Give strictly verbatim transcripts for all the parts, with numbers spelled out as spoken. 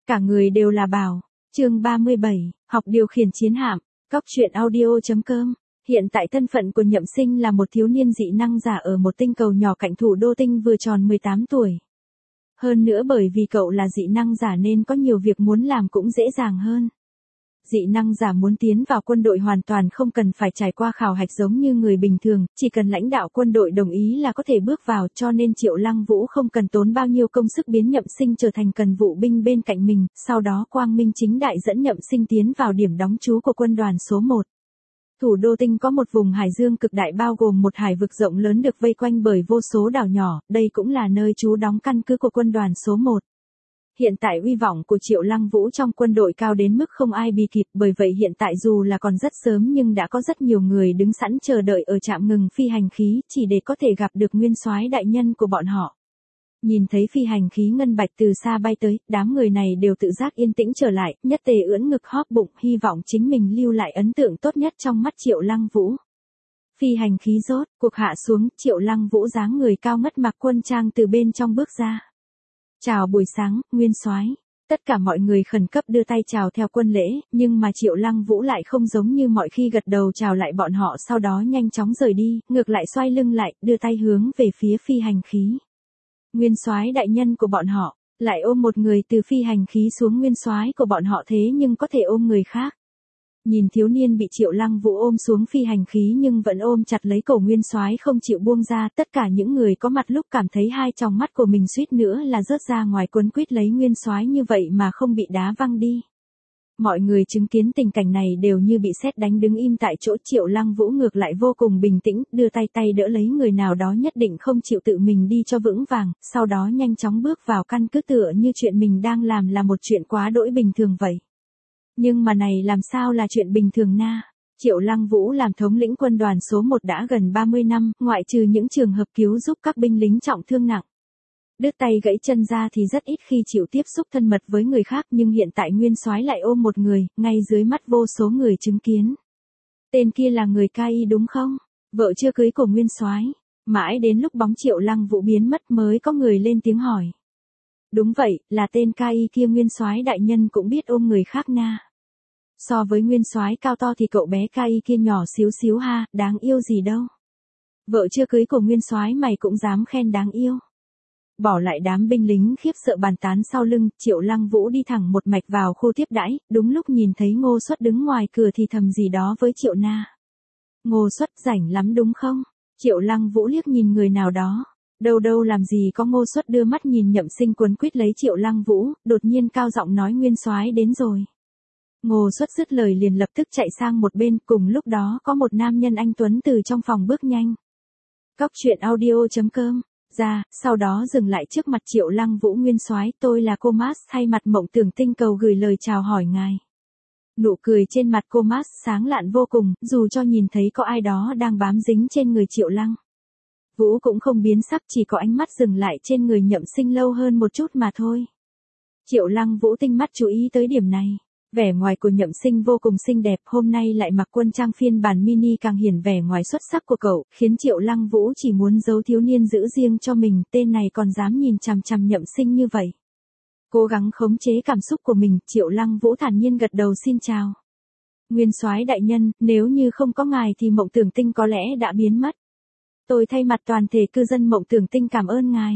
Cả người đều là bảo. Chương ba mươi bảy, học điều khiển chiến hạm. Cóc truyện audio.com. Hiện tại thân phận của Nhậm Sinh là một thiếu niên dị năng giả ở một tinh cầu nhỏ cạnh thủ đô tinh vừa tròn mười tám tuổi. Hơn nữa bởi vì cậu là dị năng giả nên có nhiều việc muốn làm cũng dễ dàng hơn. Dị năng giả muốn tiến vào quân đội hoàn toàn không cần phải trải qua khảo hạch giống như người bình thường, chỉ cần lãnh đạo quân đội đồng ý là có thể bước vào, cho nên Triệu Lăng Vũ không cần tốn bao nhiêu công sức biến Nhậm Sinh trở thành cần vụ binh bên cạnh mình, sau đó quang minh chính đại dẫn Nhậm Sinh tiến vào điểm đóng trú của quân đoàn số một. Thủ đô tinh có một vùng hải dương cực đại bao gồm một hải vực rộng lớn được vây quanh bởi vô số đảo nhỏ, đây cũng là nơi trú đóng căn cứ của quân đoàn số một. Hiện tại uy vọng của Triệu Lăng Vũ trong quân đội cao đến mức không ai bì kịp, bởi vậy hiện tại dù là còn rất sớm nhưng đã có rất nhiều người đứng sẵn chờ đợi ở trạm ngừng phi hành khí, chỉ để có thể gặp được nguyên soái đại nhân của bọn họ. Nhìn thấy phi hành khí ngân bạch từ xa bay tới, đám người này đều tự giác yên tĩnh trở lại, nhất tề ưỡn ngực hóp bụng, hy vọng chính mình lưu lại ấn tượng tốt nhất trong mắt Triệu Lăng Vũ. Phi hành khí rốt, cuộc hạ xuống, Triệu Lăng Vũ dáng người cao ngất mặc quân trang từ bên trong bước ra. Chào buổi sáng, nguyên soái. Tất cả mọi người khẩn cấp đưa tay chào theo quân lễ, nhưng mà Triệu Lăng Vũ lại không giống như mọi khi gật đầu chào lại bọn họ, sau đó nhanh chóng rời đi, ngược lại xoay lưng lại, đưa tay hướng về phía phi hành khí. Nguyên soái đại nhân của bọn họ, lại ôm một người từ phi hành khí xuống, nguyên soái của bọn họ thế nhưng có thể ôm người khác. Nhìn thiếu niên bị Triệu Lăng Vũ ôm xuống phi hành khí nhưng vẫn ôm chặt lấy cổ nguyên soái không chịu buông ra, tất cả những người có mặt lúc cảm thấy hai tròng mắt của mình suýt nữa là rớt ra ngoài, quấn quýt lấy nguyên soái như vậy mà không bị đá văng đi. Mọi người chứng kiến tình cảnh này đều như bị sét đánh đứng im tại chỗ. Triệu Lăng Vũ ngược lại vô cùng bình tĩnh, đưa tay tay đỡ lấy người nào đó nhất định không chịu tự mình đi cho vững vàng, sau đó nhanh chóng bước vào căn cứ tựa như chuyện mình đang làm là một chuyện quá đỗi bình thường vậy. Nhưng mà này làm sao là chuyện bình thường na? Triệu Lăng Vũ làm thống lĩnh quân đoàn số một đã gần ba mươi năm, ngoại trừ những trường hợp cứu giúp các binh lính trọng thương nặng, đứt tay gãy chân ra thì rất ít khi chịu tiếp xúc thân mật với người khác, nhưng hiện tại nguyên soái lại ôm một người, ngay dưới mắt vô số người chứng kiến. Tên kia là người ca y đúng không? Vợ chưa cưới của nguyên soái. Mãi đến lúc bóng Triệu Lăng Vũ biến mất mới có người lên tiếng hỏi. Đúng vậy, là tên ca y kia, nguyên soái đại nhân cũng biết ôm người khác na. So với nguyên soái cao to thì cậu bé ca y kia nhỏ xíu xíu ha, đáng yêu gì đâu. Vợ chưa cưới của nguyên soái mày cũng dám khen đáng yêu. Bỏ lại đám binh lính khiếp sợ bàn tán sau lưng, Triệu Lăng Vũ đi thẳng một mạch vào khu tiếp đãi, đúng lúc nhìn thấy Ngô Suất đứng ngoài cửa thì thầm gì đó với Triệu Na. Ngô Suất rảnh lắm đúng không? Triệu Lăng Vũ liếc nhìn người nào đó. Đâu đâu làm gì có. Ngô Suất đưa mắt nhìn Nhậm Sinh quấn quýt lấy Triệu Lăng Vũ, đột nhiên cao giọng nói nguyên soái đến rồi. Ngô Suất dứt lời liền lập tức chạy sang một bên, cùng lúc đó có một nam nhân anh tuấn từ trong phòng bước nhanh. Cóc truyện audio.com ra, sau đó dừng lại trước mặt Triệu Lăng Vũ. Nguyên soái, tôi là Comas, thay mặt Mộng Tưởng Tinh Cầu gửi lời chào hỏi ngài. Nụ cười trên mặt Comas sáng lạn vô cùng, dù cho nhìn thấy có ai đó đang bám dính trên người Triệu Lăng Vũ cũng không biến sắc, chỉ có ánh mắt dừng lại trên người Nhậm Sinh lâu hơn một chút mà thôi. Triệu Lăng Vũ tinh mắt chú ý tới điểm này. Vẻ ngoài của Nhậm Sinh vô cùng xinh đẹp, hôm nay lại mặc quân trang phiên bản mini càng hiển vẻ ngoài xuất sắc của cậu, khiến Triệu Lăng Vũ chỉ muốn giấu thiếu niên giữ riêng cho mình, tên này còn dám nhìn chằm chằm Nhậm Sinh như vậy. Cố gắng khống chế cảm xúc của mình, Triệu Lăng Vũ thản nhiên gật đầu xin chào. Nguyên soái đại nhân, nếu như không có ngài thì Mộng Tưởng Tinh có lẽ đã biến mất. Tôi thay mặt toàn thể cư dân Mộng Tưởng Tinh cảm ơn ngài.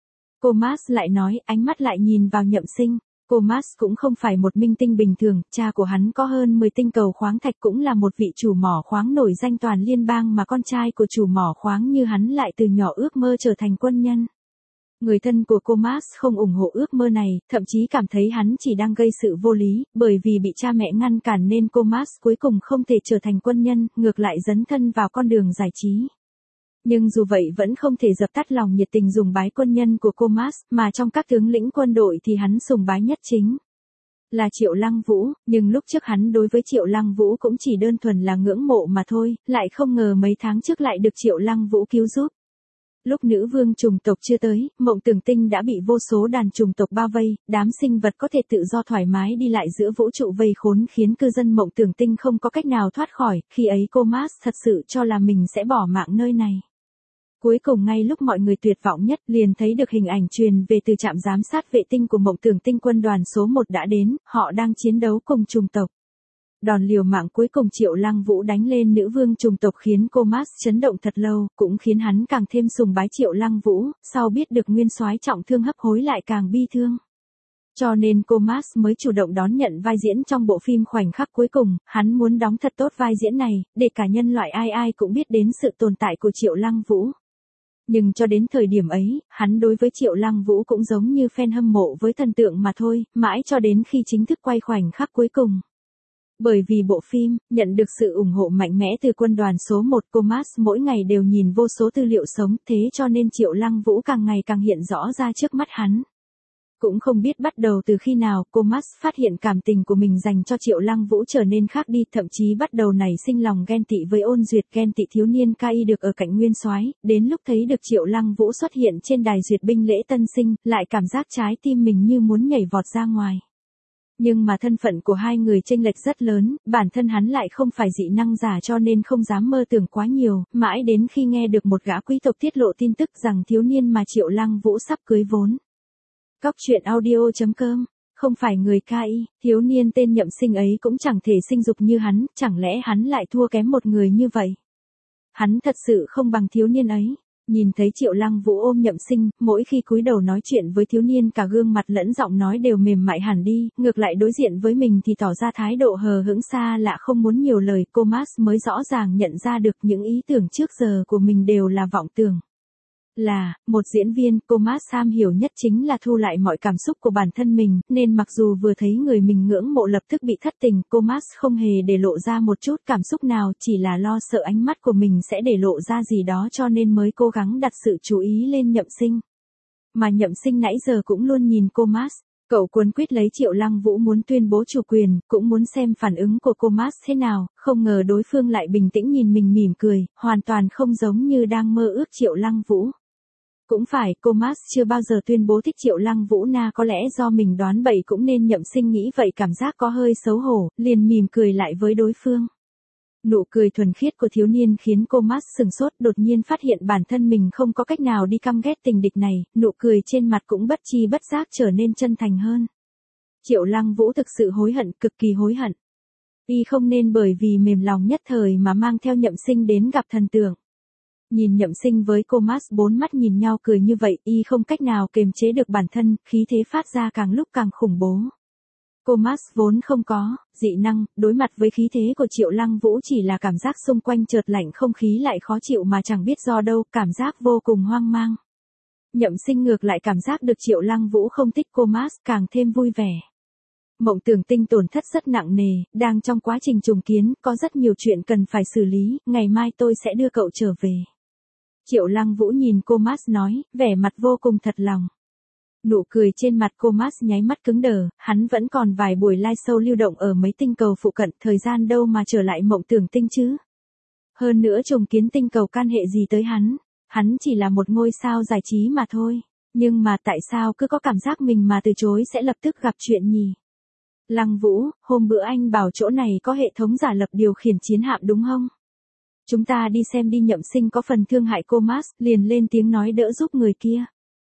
Comas lại nói, ánh mắt lại nhìn vào Nhậm Sinh. Comas cũng không phải một minh tinh bình thường, cha của hắn có hơn mười tinh cầu khoáng thạch, cũng là một vị chủ mỏ khoáng nổi danh toàn liên bang, mà con trai của chủ mỏ khoáng như hắn lại từ nhỏ ước mơ trở thành quân nhân. Người thân của Comas không ủng hộ ước mơ này, thậm chí cảm thấy hắn chỉ đang gây sự vô lý, bởi vì bị cha mẹ ngăn cản nên Comas cuối cùng không thể trở thành quân nhân, ngược lại dấn thân vào con đường giải trí. Nhưng dù vậy vẫn không thể dập tắt lòng nhiệt tình sùng bái quân nhân của Comas, mà trong các tướng lĩnh quân đội thì hắn sùng bái nhất chính là Triệu Lăng Vũ, nhưng lúc trước hắn đối với Triệu Lăng Vũ cũng chỉ đơn thuần là ngưỡng mộ mà thôi, lại không ngờ mấy tháng trước lại được Triệu Lăng Vũ cứu giúp. Lúc nữ vương trùng tộc chưa tới, Mộng Tưởng Tinh đã bị vô số đàn trùng tộc bao vây, đám sinh vật có thể tự do thoải mái đi lại giữa vũ trụ vây khốn khiến cư dân Mộng Tưởng Tinh không có cách nào thoát khỏi, khi ấy Comas thật sự cho là mình sẽ bỏ mạng nơi này. Cuối cùng ngay lúc mọi người tuyệt vọng nhất liền thấy được hình ảnh truyền về từ trạm giám sát vệ tinh của Mộng Tưởng Tinh quân đoàn số một đã đến, họ đang chiến đấu cùng chủng tộc. Đòn liều mạng cuối cùng Triệu Lăng Vũ đánh lên nữ vương chủng tộc khiến cô Mars chấn động thật lâu, cũng khiến hắn càng thêm sùng bái Triệu Lăng Vũ, sau biết được nguyên soái trọng thương hấp hối lại càng bi thương. Cho nên cô Mars mới chủ động đón nhận vai diễn trong bộ phim khoảnh khắc cuối cùng, hắn muốn đóng thật tốt vai diễn này, để cả nhân loại ai ai cũng biết đến sự tồn tại của Triệu Lăng Vũ. Nhưng cho đến thời điểm ấy, hắn đối với Triệu Lăng Vũ cũng giống như fan hâm mộ với thần tượng mà thôi, mãi cho đến khi chính thức quay khoảnh khắc cuối cùng. Bởi vì bộ phim, nhận được sự ủng hộ mạnh mẽ từ quân đoàn số một, cô Mars mỗi ngày đều nhìn vô số tư liệu sống, thế cho nên Triệu Lăng Vũ càng ngày càng hiện rõ ra trước mắt hắn. Cũng không biết bắt đầu từ khi nào, cô Mars phát hiện cảm tình của mình dành cho Triệu Lăng Vũ trở nên khác đi, thậm chí bắt đầu nảy sinh lòng ghen tị với Ôn Duyệt, ghen tị thiếu niên ca y được ở cạnh nguyên soái, đến lúc thấy được Triệu Lăng Vũ xuất hiện trên đài duyệt binh lễ tân sinh, lại cảm giác trái tim mình như muốn nhảy vọt ra ngoài. Nhưng mà thân phận của hai người chênh lệch rất lớn, bản thân hắn lại không phải dị năng giả cho nên không dám mơ tưởng quá nhiều, mãi đến khi nghe được một gã quý tộc tiết lộ tin tức rằng thiếu niên mà Triệu Lăng Vũ sắp cưới vốn. Cóc truyện audio chấm com, không phải người ca y, thiếu niên tên Nhậm Sinh ấy cũng chẳng thể sinh dục như hắn, chẳng lẽ hắn lại thua kém một người như vậy? Hắn thật sự không bằng thiếu niên ấy. Nhìn thấy Triệu Lăng Vũ ôm Nhậm Sinh, mỗi khi cúi đầu nói chuyện với thiếu niên cả gương mặt lẫn giọng nói đều mềm mại hẳn đi, ngược lại đối diện với mình thì tỏ ra thái độ hờ hững xa lạ không muốn nhiều lời, cô Mars mới rõ ràng nhận ra được những ý tưởng trước giờ của mình đều là vọng tưởng. Là, một diễn viên, cô Mars am hiểu nhất chính là thu lại mọi cảm xúc của bản thân mình, nên mặc dù vừa thấy người mình ngưỡng mộ lập tức bị thất tình, cô Mars không hề để lộ ra một chút cảm xúc nào, chỉ là lo sợ ánh mắt của mình sẽ để lộ ra gì đó cho nên mới cố gắng đặt sự chú ý lên Nhậm Sinh. Mà Nhậm Sinh nãy giờ cũng luôn nhìn cô Mars. Cậu cuốn quýt lấy Triệu Lăng Vũ muốn tuyên bố chủ quyền, cũng muốn xem phản ứng của cô Mars thế nào, không ngờ đối phương lại bình tĩnh nhìn mình mỉm cười, hoàn toàn không giống như đang mơ ước Triệu Lăng Vũ. Cũng phải, cô Mars chưa bao giờ tuyên bố thích Triệu Lăng Vũ na, có lẽ do mình đoán bậy cũng nên Nhậm Sinh nghĩ vậy, cảm giác có hơi xấu hổ, liền mỉm cười lại với đối phương. Nụ cười thuần khiết của thiếu niên khiến cô Mars sừng sốt, đột nhiên phát hiện bản thân mình không có cách nào đi căm ghét tình địch này, nụ cười trên mặt cũng bất chi bất giác trở nên chân thành hơn. Triệu Lăng Vũ thực sự hối hận, cực kỳ hối hận. Y không nên bởi vì mềm lòng nhất thời mà mang theo Nhậm Sinh đến gặp thần tượng. Nhìn Nhậm Sinh với cô Mars bốn mắt nhìn nhau cười như vậy, y không cách nào kiềm chế được bản thân, khí thế phát ra càng lúc càng khủng bố. Cô Mars vốn không có dị năng, đối mặt với khí thế của Triệu Lăng Vũ chỉ là cảm giác xung quanh chợt lạnh, không khí lại khó chịu mà chẳng biết do đâu, cảm giác vô cùng hoang mang. Nhậm Sinh ngược lại cảm giác được Triệu Lăng Vũ không thích cô Mars, càng thêm vui vẻ. Mộng Tưởng Tinh tổn thất rất nặng nề, đang trong quá trình trùng kiến, có rất nhiều chuyện cần phải xử lý, ngày mai tôi sẽ đưa cậu trở về. Triệu Lăng Vũ nhìn cô Mars nói, vẻ mặt vô cùng thật lòng. Nụ cười trên mặt cô Mars nháy mắt cứng đờ, hắn vẫn còn vài buổi live show lưu động ở mấy tinh cầu phụ cận, thời gian đâu mà trở lại Mộng Tưởng Tinh chứ. Hơn nữa trùng kiến tinh cầu can hệ gì tới hắn, hắn chỉ là một ngôi sao giải trí mà thôi, nhưng mà tại sao cứ có cảm giác mình mà từ chối sẽ lập tức gặp chuyện nhỉ? Lăng Vũ, hôm bữa anh bảo chỗ này có hệ thống giả lập điều khiển chiến hạm đúng không? Chúng ta đi xem đi. Nhậm Sinh có phần thương hại cô Mars, liền lên tiếng nói đỡ giúp người kia.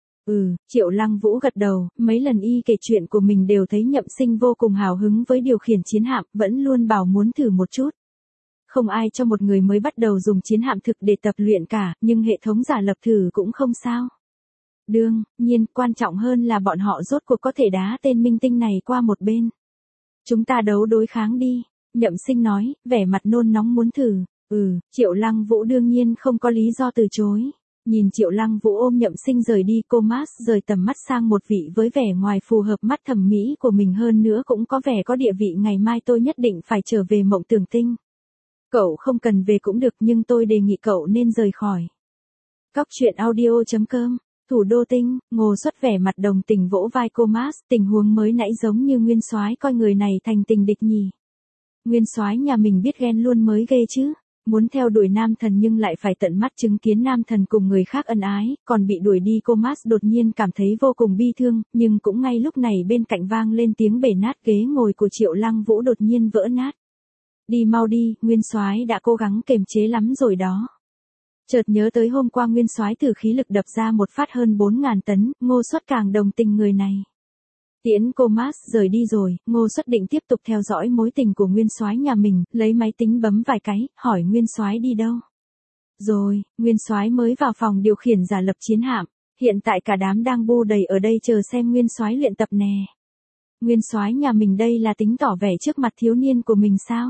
Ừ, Triệu Lăng Vũ gật đầu, mấy lần y kể chuyện của mình đều thấy Nhậm Sinh vô cùng hào hứng với điều khiển chiến hạm, vẫn luôn bảo muốn thử một chút. Không ai cho một người mới bắt đầu dùng chiến hạm thực để tập luyện cả, nhưng hệ thống giả lập thử cũng không sao. Đương nhiên, quan trọng hơn là bọn họ rốt cuộc có thể đá tên minh tinh này qua một bên. Chúng ta đấu đối kháng đi, Nhậm Sinh nói, vẻ mặt nôn nóng muốn thử. Ừ, Triệu Lăng Vũ đương nhiên không có lý do từ chối. Nhìn Triệu Lăng Vũ ôm Nhậm Sinh rời đi, cô Mars rời tầm mắt sang một vị với vẻ ngoài phù hợp mắt thẩm mỹ của mình, hơn nữa cũng có vẻ có địa vị. Ngày mai tôi nhất định phải trở về Mộng Tưởng Tinh. Cậu không cần về cũng được, nhưng tôi đề nghị cậu nên rời khỏi. Cóc truyện audio chấm com, thủ đô Tinh, Ngô Xuất vẻ mặt đồng tình vỗ vai cô Mars, tình huống mới nãy giống như nguyên soái coi người này thành tình địch nhỉ. Nguyên soái nhà mình biết ghen luôn mới ghê chứ. Muốn theo đuổi nam thần nhưng lại phải tận mắt chứng kiến nam thần cùng người khác ân ái, còn bị đuổi đi. Cô Mars đột nhiên cảm thấy vô cùng bi thương, nhưng cũng ngay lúc này bên cạnh vang lên tiếng bể nát, ghế ngồi của Triệu Lăng Vũ đột nhiên vỡ nát. Đi mau đi, nguyên soái đã cố gắng kềm chế lắm rồi đó. Chợt nhớ tới hôm qua Nguyên Soái thử khí lực đập ra một phát hơn bốn ngàn tấn, Ngô Xuất càng đồng tình người này. Tiễn cô Mars rời đi rồi, Ngô Xuất định tiếp tục theo dõi mối tình của Nguyên Soái nhà mình, lấy máy tính bấm vài cái, hỏi Nguyên Soái đi đâu. Rồi, Nguyên Soái mới vào phòng điều khiển giả lập chiến hạm, hiện tại cả đám đang bu đầy ở đây chờ xem Nguyên Soái luyện tập nè. Nguyên Soái nhà mình đây là tính tỏ vẻ trước mặt thiếu niên của mình sao?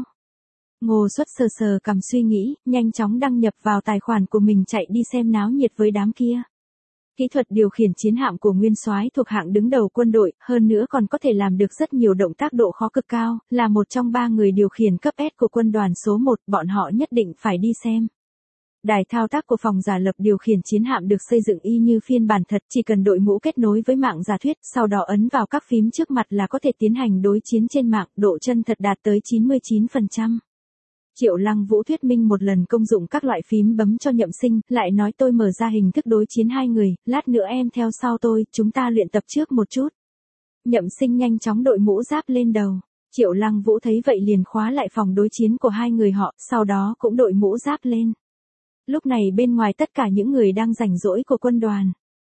Ngô Xuất sờ sờ cằm suy nghĩ, nhanh chóng đăng nhập vào tài khoản của mình chạy đi xem náo nhiệt với đám kia. Kỹ thuật điều khiển chiến hạm của Nguyên Soái thuộc hạng đứng đầu quân đội, hơn nữa còn có thể làm được rất nhiều động tác độ khó cực cao, là một trong ba người điều khiển cấp S của quân đoàn số một, bọn họ nhất định phải đi xem. Đài thao tác của phòng giả lập điều khiển chiến hạm được xây dựng y như phiên bản thật, chỉ cần đội mũ kết nối với mạng giả thuyết, sau đó ấn vào các phím trước mặt là có thể tiến hành đối chiến trên mạng, độ chân thật đạt tới chín mươi chín phần trăm. Triệu Lăng Vũ thuyết minh một lần công dụng các loại phím bấm cho Nhậm Sinh, lại nói tôi mở ra hình thức đối chiến hai người, lát nữa em theo sau tôi, chúng ta luyện tập trước một chút. Nhậm Sinh nhanh chóng đội mũ giáp lên đầu. Triệu Lăng Vũ thấy vậy liền khóa lại phòng đối chiến của hai người họ, sau đó cũng đội mũ giáp lên. Lúc này bên ngoài tất cả những người đang rảnh rỗi của quân đoàn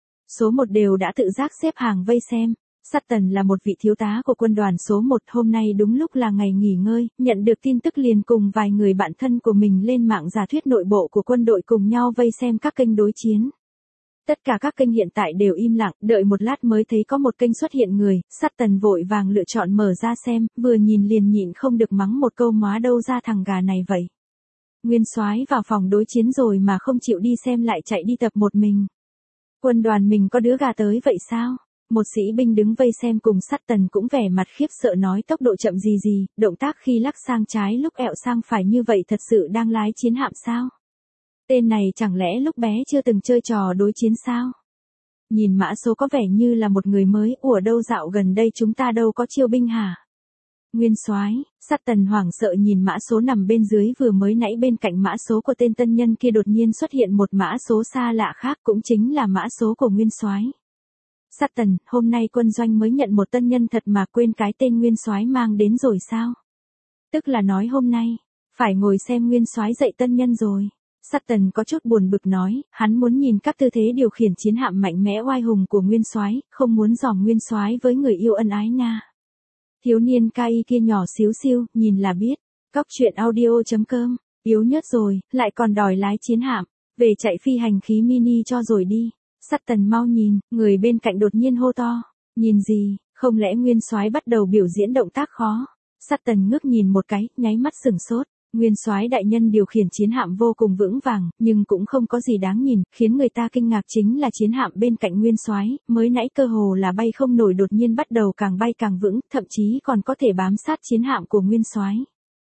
số một đều đã tự giác xếp hàng vây xem. Sutton là một vị thiếu tá của quân đoàn số một, hôm nay đúng lúc là ngày nghỉ ngơi, nhận được tin tức liền cùng vài người bạn thân của mình lên mạng giả thuyết nội bộ của quân đội cùng nhau vây xem các kênh đối chiến. Tất cả các kênh hiện tại đều im lặng, đợi một lát mới thấy có một kênh xuất hiện người, Sutton vội vàng lựa chọn mở ra xem, vừa nhìn liền nhịn không được mắng một câu móa đâu ra thằng gà này vậy. Nguyên Soái vào phòng đối chiến rồi mà không chịu đi xem lại chạy đi tập một mình. Quân đoàn mình có đứa gà tới vậy sao? Một sĩ binh đứng vây xem cùng Sutton cũng vẻ mặt khiếp sợ nói tốc độ chậm gì gì, động tác khi lắc sang trái lúc ẹo sang phải như vậy thật sự đang lái chiến hạm sao? Tên này chẳng lẽ lúc bé chưa từng chơi trò đối chiến sao? Nhìn mã số có vẻ như là một người mới, ủa đâu dạo gần đây chúng ta đâu có chiêu binh hả? Nguyên Soái, Sutton hoảng sợ nhìn mã số nằm bên dưới, vừa mới nãy bên cạnh mã số của tên tân nhân kia đột nhiên xuất hiện một mã số xa lạ khác, cũng chính là mã số của Nguyên Soái. Sutton, hôm nay quân doanh mới nhận một tân nhân thật mà quên cái tên Nguyên Soái mang đến rồi sao? Tức là nói hôm nay, phải ngồi xem Nguyên Soái dạy tân nhân rồi. Sutton có chút buồn bực nói, hắn muốn nhìn các tư thế điều khiển chiến hạm mạnh mẽ oai hùng của Nguyên Soái, không muốn dòm Nguyên Soái với người yêu ân ái na. Thiếu niên ca y kia nhỏ xíu xiu, nhìn là biết. Cóc truyện audio chấm com, yếu nhất rồi, lại còn đòi lái chiến hạm, về chạy phi hành khí mini cho rồi đi. Sutton mau nhìn, người bên cạnh đột nhiên hô to. Nhìn gì, không lẽ Nguyên Soái bắt đầu biểu diễn động tác khó? Sutton ngước nhìn một cái, nháy mắt sửng sốt. Nguyên Soái đại nhân điều khiển chiến hạm vô cùng vững vàng, nhưng cũng không có gì đáng nhìn, khiến người ta kinh ngạc chính là chiến hạm bên cạnh Nguyên Soái, mới nãy cơ hồ là bay không nổi đột nhiên bắt đầu càng bay càng vững, thậm chí còn có thể bám sát chiến hạm của Nguyên Soái.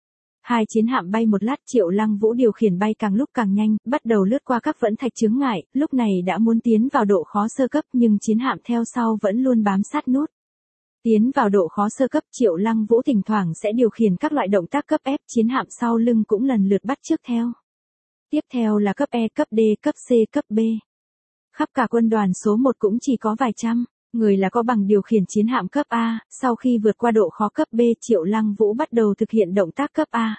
Hai chiến hạm bay một lát, Triệu Lăng Vũ điều khiển bay càng lúc càng nhanh, bắt đầu lướt qua các vẫn thạch chướng ngại, lúc này đã muốn tiến vào độ khó sơ cấp nhưng chiến hạm theo sau vẫn luôn bám sát nút. Tiến vào độ khó sơ cấp, Triệu Lăng Vũ thỉnh thoảng sẽ điều khiển các loại động tác cấp F, chiến hạm sau lưng cũng lần lượt bắt chước theo. Tiếp theo là cấp E, cấp D, cấp C, cấp B. Khắp cả quân đoàn số một cũng chỉ có vài trăm người là có bằng điều khiển chiến hạm cấp A, sau khi vượt qua độ khó cấp B, Triệu Lăng Vũ bắt đầu thực hiện động tác cấp A.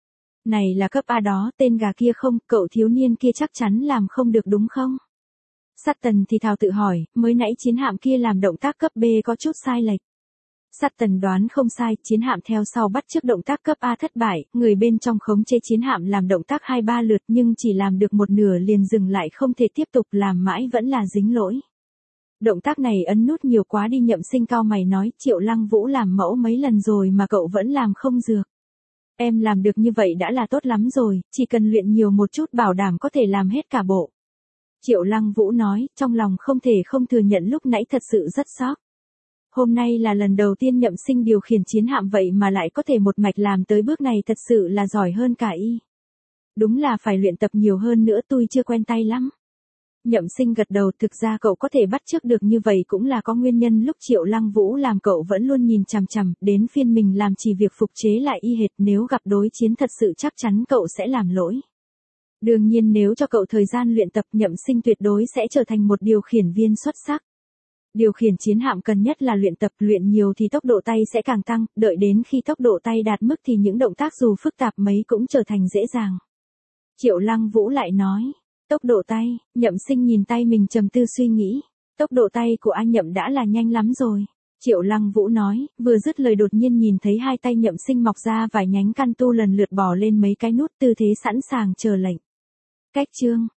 Này là cấp A đó, tên gà kia không, cậu thiếu niên kia chắc chắn làm không được đúng không? Sutton thì thào tự hỏi, mới nãy chiến hạm kia làm động tác cấp B có chút sai lệch. Sutton đoán không sai, chiến hạm theo sau bắt chước động tác cấp A thất bại, người bên trong khống chế chiến hạm làm động tác hai ba lượt nhưng chỉ làm được một nửa liền dừng lại, không thể tiếp tục làm mãi vẫn là dính lỗi. Động tác này ấn nút nhiều quá đi. Nhậm Sinh cao mày nói, Triệu Lăng Vũ làm mẫu mấy lần rồi mà cậu vẫn làm không dược. Em làm được như vậy đã là tốt lắm rồi, chỉ cần luyện nhiều một chút bảo đảm có thể làm hết cả bộ. Triệu Lăng Vũ nói, trong lòng không thể không thừa nhận lúc nãy thật sự rất sốc. Hôm nay là lần đầu tiên Nhậm Sinh điều khiển chiến hạm vậy mà lại có thể một mạch làm tới bước này, thật sự là giỏi hơn cả y. Đúng là phải luyện tập nhiều hơn nữa, tôi chưa quen tay lắm. Nhậm Sinh gật đầu, thực ra cậu có thể bắt chước được như vậy cũng là có nguyên nhân, lúc Triệu Lăng Vũ làm cậu vẫn luôn nhìn chằm chằm, đến phiên mình làm chỉ việc phục chế lại y hệt, nếu gặp đối chiến thật sự chắc chắn cậu sẽ làm lỗi. Đương nhiên nếu cho cậu thời gian luyện tập, Nhậm Sinh tuyệt đối sẽ trở thành một điều khiển viên xuất sắc. Điều khiển chiến hạm cần nhất là luyện tập, luyện nhiều thì tốc độ tay sẽ càng tăng, đợi đến khi tốc độ tay đạt mức thì những động tác dù phức tạp mấy cũng trở thành dễ dàng. Triệu Lăng Vũ lại nói, Tốc độ tay, Nhậm Sinh nhìn tay mình trầm tư suy nghĩ. Tốc độ tay của anh Nhậm đã là nhanh lắm rồi. Triệu Lăng Vũ nói, vừa dứt lời đột nhiên nhìn thấy hai tay Nhậm Sinh mọc ra vài nhánh căn tu lần lượt bò lên mấy cái nút tư thế sẵn sàng chờ lệnh. Cách chương.